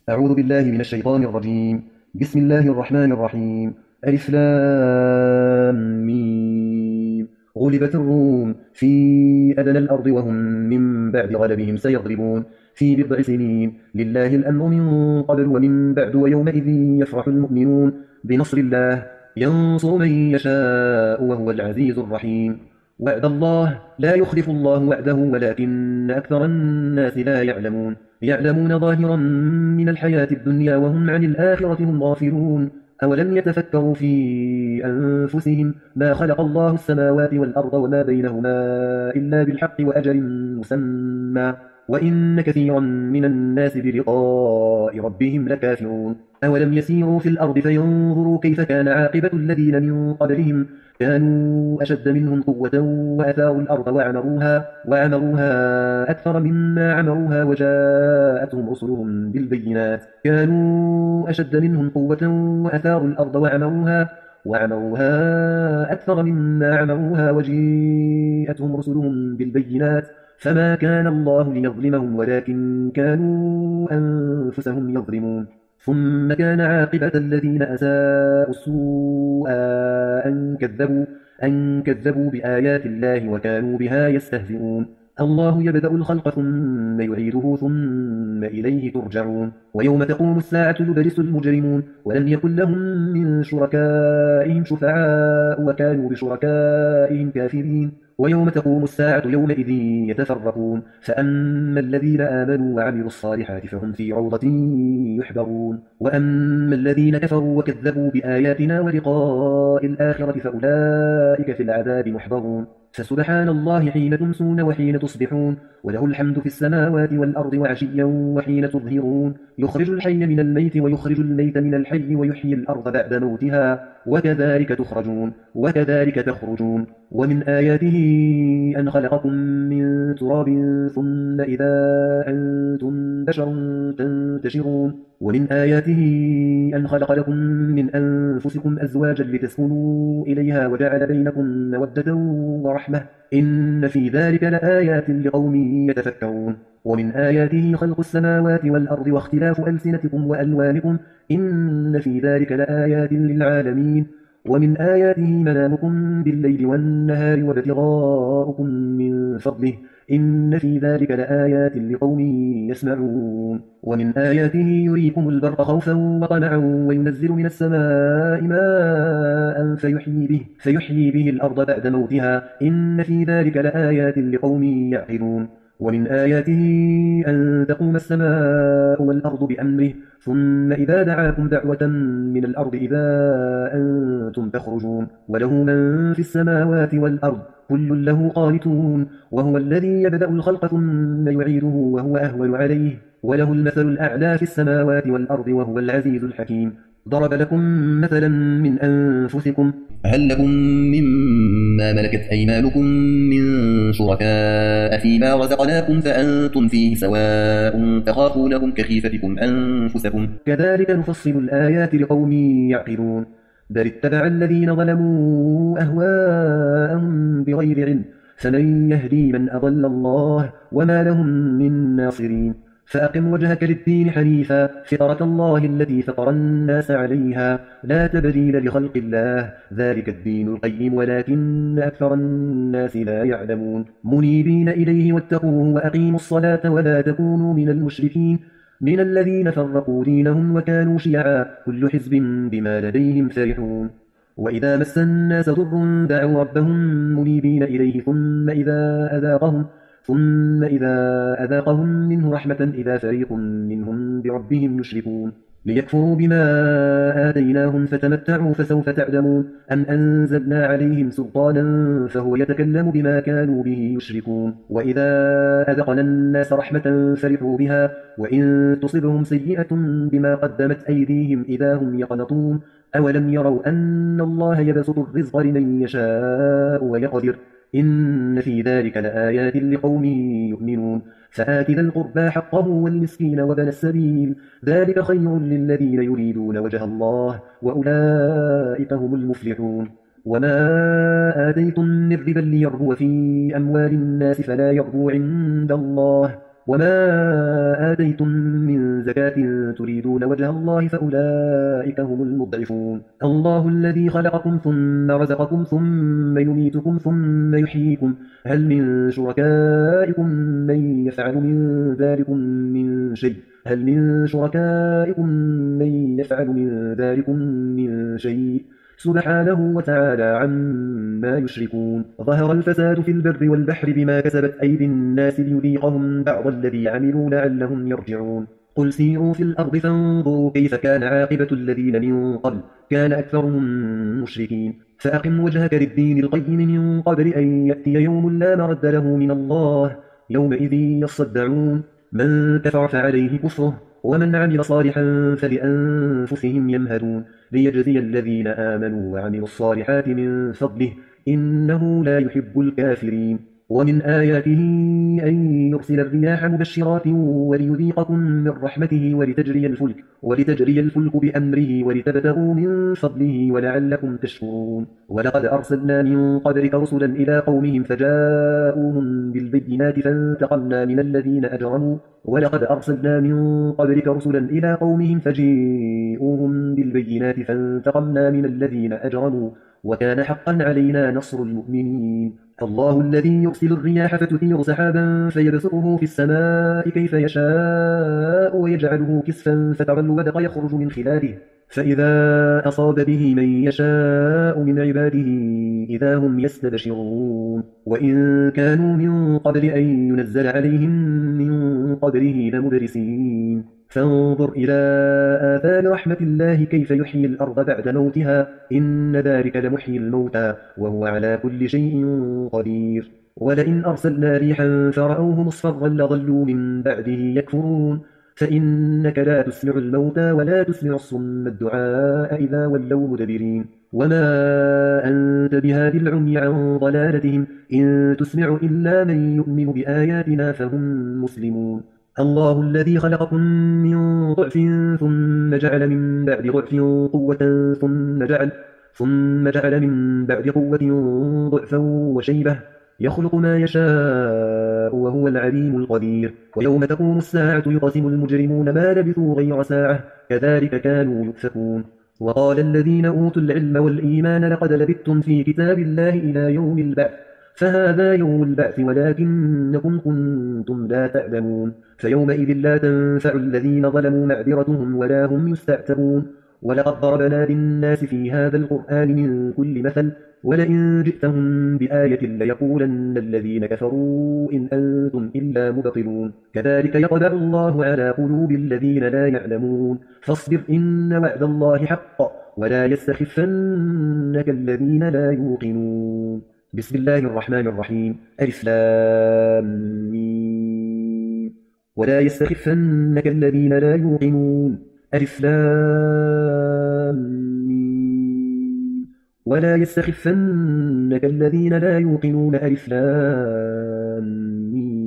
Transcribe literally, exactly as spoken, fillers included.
أعوذ بالله من الشيطان الرجيم. بسم الله الرحمن الرحيم. ألف لام ميم. غلبت الروم في أدنى الأرض وهم من بعد غلبهم سيغلبون في بضع سنين. لله الأمر من قبل ومن بعد ويومئذ يفرح المؤمنون بنصر الله ينصر من يشاء وهو العزيز الرحيم. وعد الله لا يخلف الله وعده ولكن أكثر الناس لا يعلمون يعلمون ظاهرا من الحياة الدنيا وهم عن الآخرة هم غافلون. أولم يتفكروا في أنفسهم ما خلق الله السماوات والأرض وما بينهما إلا بالحق وأجل مسمى وإن كثيرا من الناس بلقاء ربهم لكافرون. أولم يسيروا في الأرض فينظروا كيف كان عاقبة الذين من قبلهم كانوا أشد منهم قوة وأثاروا الأرض وعمروها, وعمروها أكثر مما عمروها وجاءتهم رسلهم بالبينات كانوا أشد منهم قوة وأثاروا الأرض وعمروها وعمروها أكثر مما عمروها وجاءتهم رسلهم بالبينات فما كان الله ليظلمهم ولكن كانوا أنفسهم يظلمون. ثم كان عاقبة الذين أساءوا السوء أن كذبوا, أن كذبوا بآيات الله وكانوا بها يستهزئون. الله يبدأ الخلق ثم يعيده ثم إليه ترجعون. ويوم تقوم الساعة يبلس المجرمون ولم يكن لهم من شركائهم شفعاء وكانوا بشركائهم كافرين. ويوم تقوم الساعة يومئذ يتفرقون فأما الذين آمنوا وعملوا الصالحات فهم في روضة يحبرون وأما الذين كفروا وكذبوا بآياتنا ولقاء الآخرة فأولئك في العذاب محضرون. فسبحان الله حين تمسون وحين تصبحون وله الحمد في السماوات والأرض وعشيا وحين تظهرون. يخرج الحي من الميت ويخرج الميت من الحي ويحيي الأرض بعد موتها وكذلك تخرجون وكذلك تخرجون. ومن آياته أن خلقكم من تراب ثم إذا أنتم بشر تنتشرون. ومن آياته أن خلق لكم من أنفسكم أزواجا لتسكنوا إليها وجعل بينكم مودة ورحمة إن في ذلك لآيات لقوم يتفكرون. ومن آياته خلق السماوات والأرض واختلاف ألسنتكم وألوانكم إن في ذلك لآيات للعالمين. ومن آياته منامكم بالليل والنهار وابتغاؤكم من فضله إن في ذلك لآيات لقوم يسمعون. ومن آياته يريكم البرق خوفا وطمعا وينزل من السماء ماء فيحيي به, فيحيي به الأرض بعد موتها إن في ذلك لآيات لقوم يعقلون. ومن آياته أن تقوم السماء والأرض بأمره ثم إذا دعاكم دعوة من الأرض إذا أنتم تخرجون. وله من في السماوات والأرض كل له قانتون وهو الذي يبدأ الخلق ثم يعيده وهو أهون عليه وله المثل الأعلى في السماوات والأرض وهو العزيز الحكيم. ضرب لكم مثلا من أنفسكم هل لكم مما ملكت أيمانكم من شركاء فيما رزقناكم فأنتم فيه سواء تخافونهم كخيفتكم أنفسكم كذلك نفصل الآيات لقوم يعقلون. بل اتبع الذين ظلموا أهواءهم بغير علم فمن يهدي من أضل الله وما لهم من ناصرين. فأقم وجهك للدين حنيفا فطرة الله التي فطر الناس عليها لا تبديل لخلق الله ذلك الدين القيم ولكن أكثر الناس لا يعلمون. منيبين إليه واتقوه وأقيموا الصلاة ولا تكونوا من المشركين من الذين فرقوا دينهم وكانوا شيعا كل حزب بما لديهم فرحون. وإذا مس الناس ضر دعوا ربهم منيبين إليه ثم إذا أذاقهم ثم إذا أذاقهم منه رحمة إذا فريق منهم بربهم يشركون. ليكفروا بما آتيناهم فتمتعوا فسوف تعلمون أم أنزلنا عليهم سلطانا فهو يتكلم بما كانوا به يشركون. وإذا أذقنا الناس رحمة فرحوا بها وإن تصبهم سيئة بما قدمت أيديهم إذا هم يقنطون. أولم يروا أن الله يبسط الرزق لمن يشاء ويقدر إن في ذلك لآيات لقوم يؤمنون. فآت ذا القربى حقه والمسكين وابن السبيل ذلك خير للذين يريدون وجه الله وأولئك هم المفلحون. وما آتيتم من ربا ليربو في أموال الناس فلا يربو عند الله وما آتيتم من زكاة تريدون وجه الله فأولئك هم المضعفون الله الذي خلقكم ثم رزقكم ثم يميتكم ثم يحييكم هل من شركائكم من يفعل من ذلكم من شيء هل من شركائكم من يفعل من ذلكم من شيء سبحانه وتعالى عما يشركون ظهر الفساد في البر والبحر بما كسبت أيدي الناس ليذيقهم بعض الذي عملوا لعلهم يرجعون قل سيروا في الأرض فانظروا كيف كان عاقبة الذين من قبل كان أكثرهم مشركين فأقم وجهك للدين القيم من قبل أن يأتي يوم لا مرد له من الله يومئذ يصدعون من كفر فعليه كفره ومن عمل صالحا فلأنفسهم يمهدون ليجزي الذين آمنوا وعملوا الصالحات من فضله إنه لا يحب الكافرين ومن آياته أن يرسل الرياح مبشرات وليذيقكم من رحمته ولتجري الفلك ولتجري الفلك بأمره ولتبتغوا من فضله ولعلكم تشكرون ولقد أرسلنا من قبلك رسلا إلى قومهم فجاءوهم بالبينات فانتقمنا من الذين أجرموا ولقد أرسلنا من قبلك رسلا إلى قومهم فجاءوهم بالبينات فانتقمنا من الذين أجرموا وكان حقا علينا نصر المؤمنين الله الذي يرسل الرياح فتثير سحابا فيبسطه في السماء كيف يشاء ويجعله كسفا فترى الودق يخرج من خلاله فإذا أصاب به من يشاء من عباده إذا هم يستبشرون وإن كانوا من قبل أن ينزل عليهم من قبله لمبرسين فانظر إلى آثار رحمة الله كيف يحيي الأرض بعد موتها إن ذلك لمحيي الموتى وهو على كل شيء قدير ولئن أرسلنا ريحا فرأوه مصفرا لظلوا من بعده يكفرون فإنك لا تسمع الموتى ولا تسمع الصم الدعاء إذا ولوا مدبرين وما أنت بهادي العمي عن ضلالتهم إن تسمع إلا من يؤمن بآياتنا فهم مسلمون الله الذي خلقكم من ضعف ثم جعل من بعد ضعف قوة ثم جعل ثم جعل من بعد قوة ضعفا وشيبة يخلق ما يشاء وهو العليم القدير ويوم تقوم الساعة يقسم المجرمون ما لبثوا غير ساعة كذلك كانوا يؤفكون وقال الذين أوتوا العلم والإيمان لقد لبثتم في كتاب الله إلى يوم البعث فهذا يوم البعث ولكنكم كنتم لا تعلمون فيومئذ لا تنفع الذين ظلموا معذرتهم ولا هم يستعتبون ولقد ضربنا للناس في هذا القرآن من كل مثل ولئن جئتهم بآية ليقولن الذين كفروا إن أنتم إلا مبطلون كذلك يطبع الله على قلوب الذين لا يعلمون فاصبر إن وعد الله حق ولا يستخفنك الذين لا يوقنون بسم الله الرحمن الرحيم ألف لام ميم ولا يستخفنك الذين لا يوقنون ألف لام ميم ولا يستخفنك الذين لا يوقنون ألف لام ميم